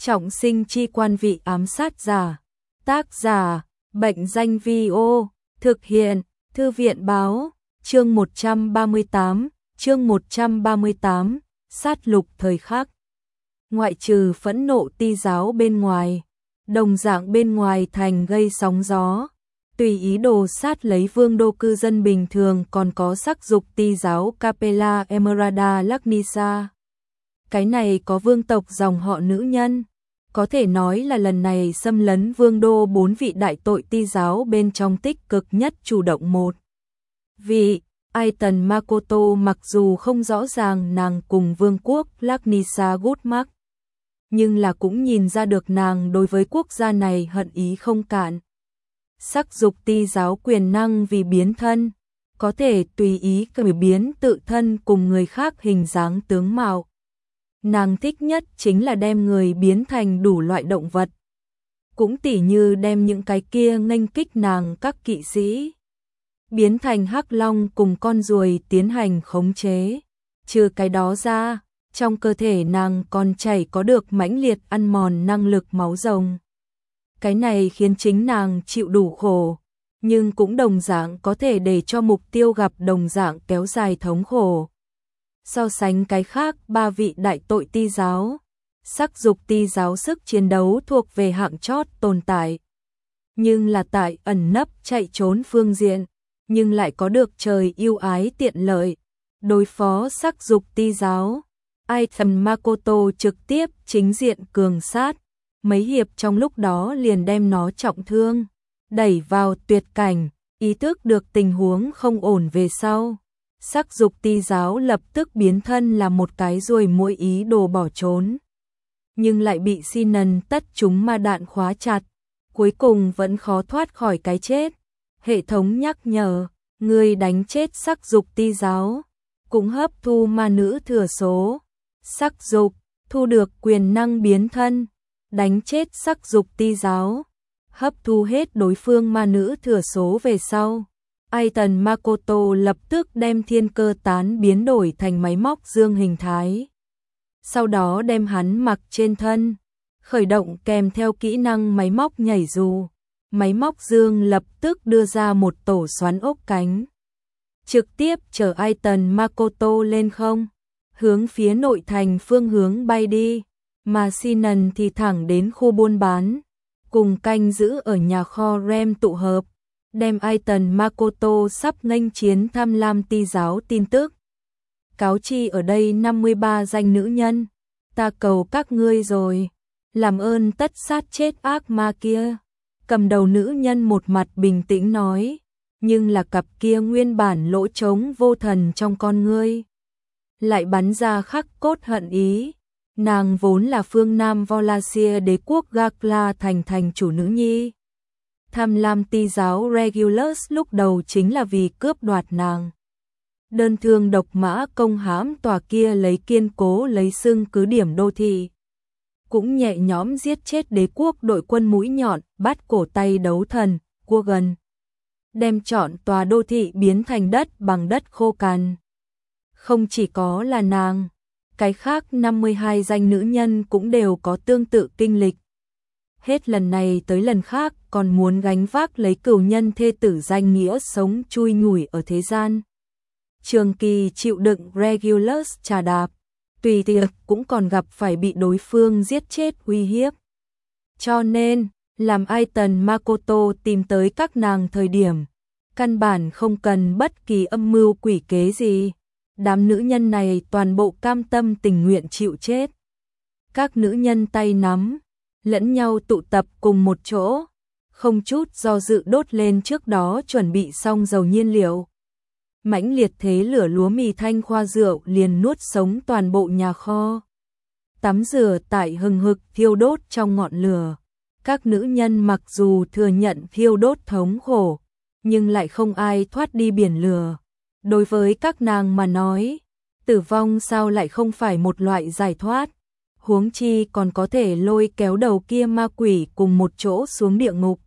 Trọng sinh chi quan vị ám sát giả. Tác giả, Bệnh danh Vi-ô. Thực hiện, Thư viện báo. Chương 138, sát lục thời khắc. Ngoại trừ phẫn nộ ti giáo bên ngoài, đồng dạng bên ngoài thành gây sóng gió, tùy ý đồ sát lấy vương đô cư dân bình thường còn có sắc dục ti giáo Capella Emeralda Lagnisa. Cái này có vương tộc dòng họ nữ nhân, có thể nói là lần này xâm lấn vương đô 4 vị đại tội ti giáo bên trong tích cực nhất chủ động một vị. Aiton Makoto mặc dù không rõ ràng nàng cùng vương quốc Lagnisa gút mắc, nhưng là cũng nhìn ra được nàng đối với quốc gia này hận ý không cạn. Sắc dục ti giáo quyền năng vì biến thân, có thể tùy ý cải biến tự thân cùng người khác hình dáng tướng mạo. Nàng thích nhất chính là đem người biến thành đủ loại động vật. Cũng tỉ như đem những cái kia nghênh kích nàng các kỵ sĩ biến thành hắc long cùng con ruồi tiến hành khống chế. Trừ cái đó ra, trong cơ thể nàng còn chảy có được mãnh liệt ăn mòn năng lực máu rồng. Cái này khiến chính nàng chịu đủ khổ, nhưng cũng đồng dạng có thể để cho mục tiêu gặp đồng dạng kéo dài thống khổ. So sánh cái khác ba vị đại tội ti giáo, sắc dục ti giáo sức chiến đấu thuộc về hạng chót tồn tại. Nhưng là tại ẩn nấp chạy trốn phương diện, nhưng lại có được trời yêu ái tiện lợi. Đối phó sắc dục ti giáo, Aiton Makoto trực tiếp chính diện cường sát, mấy hiệp trong lúc đó liền đem nó trọng thương, đẩy vào tuyệt cảnh. Ý thức được tình huống không ổn về sau, sắc dục ti giáo lập tức biến thân là một cái ruồi muỗi ý đồ bỏ trốn, nhưng lại bị Sinon tất chúng ma đạn khóa chặt, cuối cùng vẫn khó thoát khỏi cái chết. Hệ thống nhắc nhở, người đánh chết sắc dục ti giáo, cũng hấp thu ma nữ thừa số. Sắc dục, thu được quyền năng biến thân, đánh chết sắc dục ti giáo, hấp thu hết đối phương ma nữ thừa số về sau. Aiton Makoto lập tức đem thiên cơ tán biến đổi thành máy móc dương hình thái. Sau đó đem hắn mặc trên thân, khởi động kèm theo kỹ năng máy móc nhảy dù. Máy móc dương lập tức đưa ra một tổ xoắn ốc cánh, trực tiếp chở Aiton Makoto lên không, hướng phía nội thành phương hướng bay đi, mà Sinon thì thẳng đến khu buôn bán, cùng canh giữ ở nhà kho Rem tụ hợp, đem Aiton Makoto sắp nghênh chiến tham lam ti giáo tin tức cáo chi ở đây 53 danh nữ nhân. Ta cầu các ngươi rồi, làm ơn tất sát chết ác ma kia. Cầm đầu nữ nhân một mặt bình tĩnh nói, nhưng là cặp kia nguyên bản lỗ trống vô thần trong con ngươi lại bắn ra khắc cốt hận ý. Nàng vốn là phương Nam Volasia đế quốc Gakla thành chủ nữ nhi. Tham lam ti giáo Regulus lúc đầu chính là vì cướp đoạt nàng. Đơn thương độc mã công hãm tòa kia lấy kiên cố lấy xưng cứ điểm đô thị. Cũng nhẹ nhõm giết chết đế quốc đội quân mũi nhọn, bắt cổ tay đấu thần, cua gần. Đem trọn tòa đô thị biến thành đất bằng đất khô cằn. Không chỉ có là nàng, cái khác 52 danh nữ nhân cũng đều có tương tự kinh lịch. Hết lần này tới lần khác còn muốn gánh vác lấy cửu nhân thê tử danh nghĩa sống chui nhủi ở thế gian. Trường kỳ chịu đựng Regulus trà đạp, tùy tiệc cũng còn gặp phải bị đối phương giết chết uy hiếp. Cho nên, làm Aiton Makoto tìm tới các nàng thời điểm, căn bản không cần bất kỳ âm mưu quỷ kế gì. Đám nữ nhân này toàn bộ cam tâm tình nguyện chịu chết. Các nữ nhân tay nắm, lẫn nhau tụ tập cùng một chỗ, không chút do dự đốt lên trước đó chuẩn bị xong dầu nhiên liệu. Mãnh liệt thế lửa lúa mì thanh khoa rượu liền nuốt sống toàn bộ nhà kho. Tắm rửa tại hừng hực thiêu đốt trong ngọn lửa. Các nữ nhân mặc dù thừa nhận thiêu đốt thống khổ, nhưng lại không ai thoát đi biển lửa. Đối với các nàng mà nói, tử vong sao lại không phải một loại giải thoát, huống chi còn có thể lôi kéo đầu kia ma quỷ cùng một chỗ xuống địa ngục.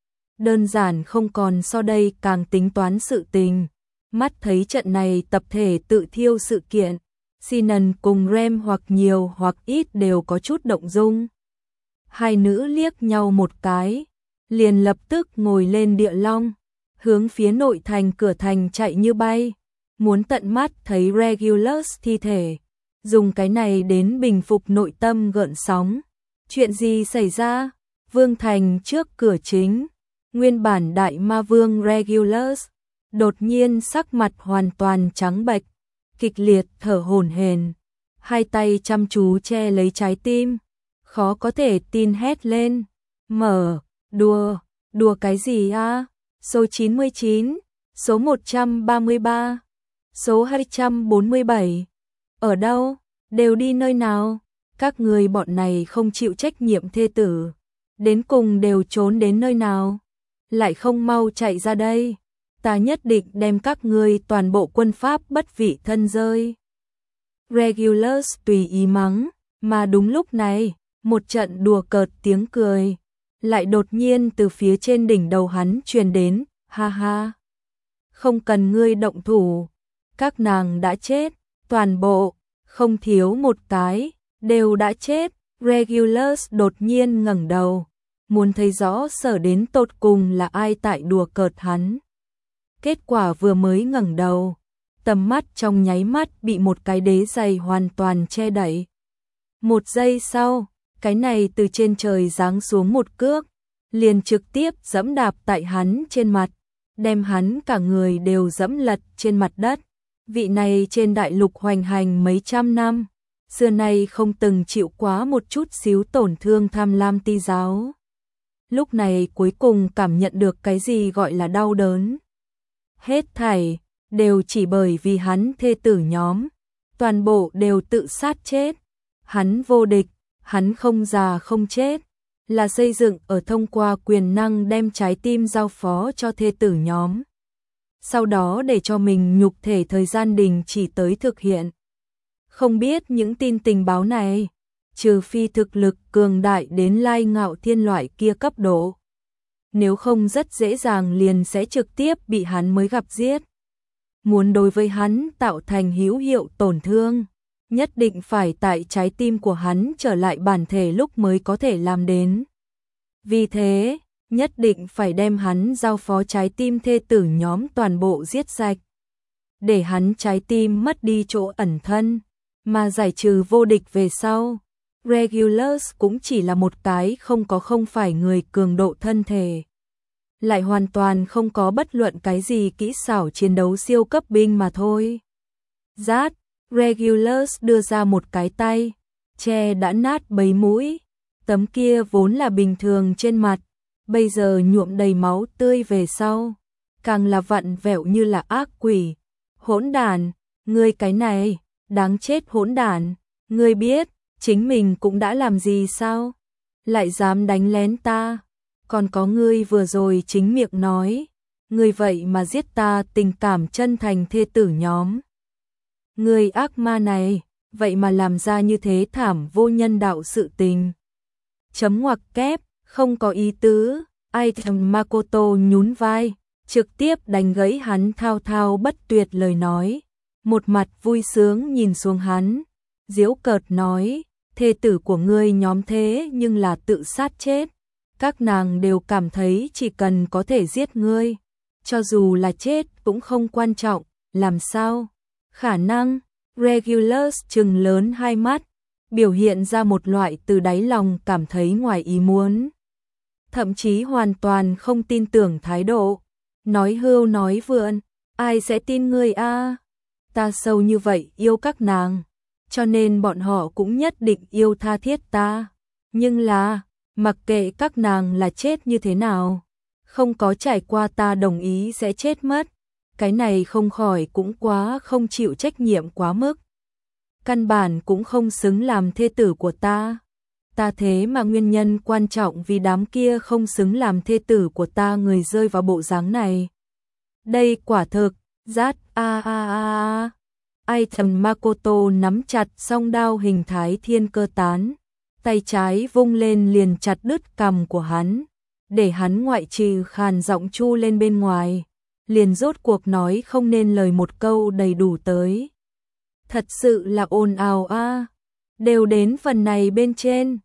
Đơn giản không còn so đây càng tính toán sự tình. Mắt thấy trận này tập thể tự thiêu sự kiện, Sinon cùng Rem hoặc nhiều hoặc ít đều có chút động dung. Hai nữ liếc nhau một cái, liền lập tức ngồi lên địa long, hướng phía nội thành cửa thành chạy như bay, muốn tận mắt thấy Regulus thi thể, dùng cái này đến bình phục nội tâm gợn sóng. Chuyện gì xảy ra? Vương thành trước cửa chính, nguyên bản đại ma vương Regulus, đột nhiên sắc mặt hoàn toàn trắng bệch, kịch liệt thở hổn hển, hai tay chăm chú che lấy trái tim, khó có thể tin hét lên, đùa cái gì a? Số 99, số 133, số 247, ở đâu, đều đi nơi nào, các người bọn này không chịu trách nhiệm thê tử, đến cùng đều trốn đến nơi nào, lại không mau chạy ra đây, ta nhất định đem các ngươi toàn bộ quân pháp bất vị thân rơi. Regulus tùy ý mắng, mà đúng lúc này, một trận đùa cợt tiếng cười, lại đột nhiên từ phía trên đỉnh đầu hắn truyền đến, ha ha. Không cần ngươi động thủ, các nàng đã chết, toàn bộ, không thiếu một cái, đều đã chết. Regulus đột nhiên ngẩng đầu, muốn thấy rõ sở đến tột cùng là ai tại đùa cợt hắn. Kết quả vừa mới ngẩng đầu, tầm mắt trong nháy mắt bị một cái đế giày hoàn toàn che đậy. Một giây sau, cái này từ trên trời giáng xuống một cước, liền trực tiếp giẫm đạp tại hắn trên mặt, đem hắn cả người đều giẫm lật trên mặt đất. Vị này trên đại lục hoành hành mấy trăm năm, xưa nay không từng chịu quá một chút xíu tổn thương tham lam ti giáo. Lúc này cuối cùng cảm nhận được cái gì gọi là đau đớn. Hết thảy, đều chỉ bởi vì hắn thê tử nhóm, toàn bộ đều tự sát chết. Hắn vô địch, hắn không già không chết, là xây dựng ở thông qua quyền năng đem trái tim giao phó cho thê tử nhóm. Sau đó để cho mình nhục thể thời gian đình chỉ tới thực hiện. Không biết những tin tình báo này, trừ phi thực lực cường đại đến lai ngạo thiên loại kia cấp độ. Nếu không rất dễ dàng liền sẽ trực tiếp bị hắn mới gặp giết. Muốn đối với hắn tạo thành hữu hiệu tổn thương, nhất định phải tại trái tim của hắn trở lại bản thể lúc mới có thể làm đến. Vì thế, nhất định phải đem hắn giao phó trái tim thê tử nhóm toàn bộ giết sạch. Để hắn trái tim mất đi chỗ ẩn thân, mà giải trừ vô địch về sau. Regulus cũng chỉ là một cái không phải người cường độ thân thể. Lại hoàn toàn không có bất luận cái gì kỹ xảo chiến đấu siêu cấp binh mà thôi. Rát, Regulus đưa ra một cái tay, che đã nát bấy mũi. Tấm kia vốn là bình thường trên mặt, bây giờ nhuộm đầy máu tươi về sau, càng là vặn vẹo như là ác quỷ. Hỗn đản, ngươi cái này, đáng chết hỗn đản, ngươi biết, chính mình cũng đã làm gì sao? Lại dám đánh lén ta, còn có ngươi vừa rồi chính miệng nói, ngươi vậy mà giết ta tình cảm chân thành thê tử nhóm. Ngươi ác ma này, vậy mà làm ra như thế thảm vô nhân đạo sự tình. Chấm ngoặc kép, không có ý tứ, Item Makoto nhún vai, trực tiếp đánh gãy hắn thao thao bất tuyệt lời nói. Một mặt vui sướng nhìn xuống hắn, giễu cợt nói, thê tử của ngươi nhóm thế nhưng là tự sát chết. Các nàng đều cảm thấy chỉ cần có thể giết ngươi, cho dù là chết cũng không quan trọng, làm sao? Khả năng, Regulus trừng lớn hai mắt, biểu hiện ra một loại từ đáy lòng cảm thấy ngoài ý muốn. Thậm chí hoàn toàn không tin tưởng thái độ, nói hưu nói vượn, ai sẽ tin ngươi a? Ta sâu như vậy yêu các nàng, cho nên bọn họ cũng nhất định yêu tha thiết ta. Nhưng là, mặc kệ các nàng là chết như thế nào, không có trải qua ta đồng ý sẽ chết mất. Cái này không khỏi cũng quá không chịu trách nhiệm quá mức. Căn bản cũng không xứng làm thê tử của ta. Ta thế mà nguyên nhân quan trọng vì đám kia không xứng làm thê tử của ta người rơi vào bộ dáng này. Đây quả thực, rát Item Makoto nắm chặt song đao hình thái thiên cơ tán, tay trái vung lên liền chặt đứt cằm của hắn, để hắn ngoại trừ khàn giọng chu lên bên ngoài, liền rốt cuộc nói không nên lời một câu đầy đủ tới. Thật sự là ồn ào a, đều đến phần này bên trên,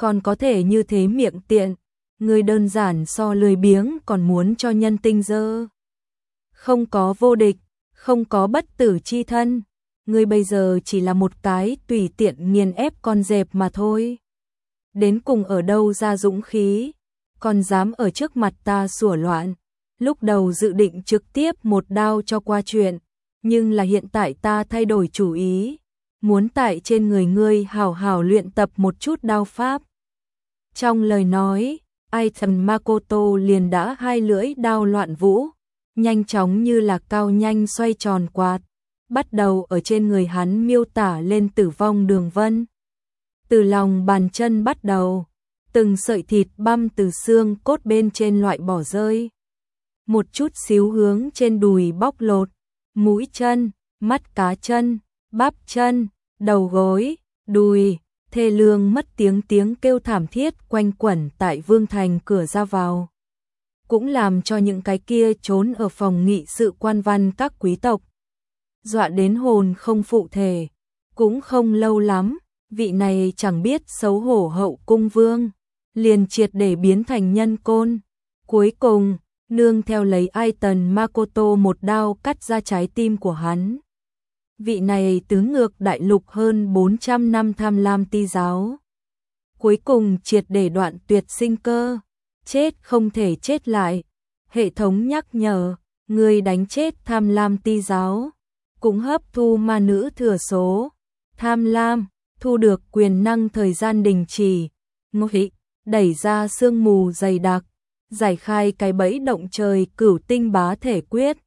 còn có thể như thế miệng tiện, ngươi đơn giản so lười biếng còn muốn cho nhân tinh dơ. Không có vô địch, không có bất tử chi thân, ngươi bây giờ chỉ là một cái tùy tiện nghiền ép con dẹp mà thôi. Đến cùng ở đâu ra dũng khí, còn dám ở trước mặt ta sủa loạn. Lúc đầu dự định trực tiếp một đao cho qua chuyện, nhưng là hiện tại ta thay đổi chủ ý, muốn tại trên người ngươi hảo hảo luyện tập một chút đao pháp. Trong lời nói, Aitan Makoto liền đã hai lưỡi đao loạn vũ, nhanh chóng như là cao nhanh xoay tròn quạt, bắt đầu ở trên người hắn miêu tả lên tử vong đường vân. Từ lòng bàn chân bắt đầu, từng sợi thịt băm từ xương cốt bên trên loại bỏ rơi. Một chút xíu hướng trên đùi bóc lột, mũi chân, mắt cá chân, bắp chân, đầu gối, đùi, thê lương mất tiếng kêu thảm thiết quanh quẩn tại Vương Thành cửa ra vào. Cũng làm cho những cái kia trốn ở phòng nghị sự quan văn các quý tộc dọa đến hồn không phụ thể. Cũng không lâu lắm, vị này chẳng biết xấu hổ hậu cung vương liền triệt để biến thành nhân côn. Cuối cùng, nương theo lấy Aitan Makoto một đao cắt ra trái tim của hắn. Vị này tứ ngược đại lục hơn 400 năm tham lam ti giáo, cuối cùng triệt để đoạn tuyệt sinh cơ, chết không thể chết lại. Hệ thống nhắc nhở, người đánh chết tham lam ti giáo, cũng hấp thu ma nữ thừa số. Tham lam, thu được quyền năng thời gian đình chỉ, ngụy, đẩy ra sương mù dày đặc, giải khai cái bẫy động trời cửu tinh bá thể quyết.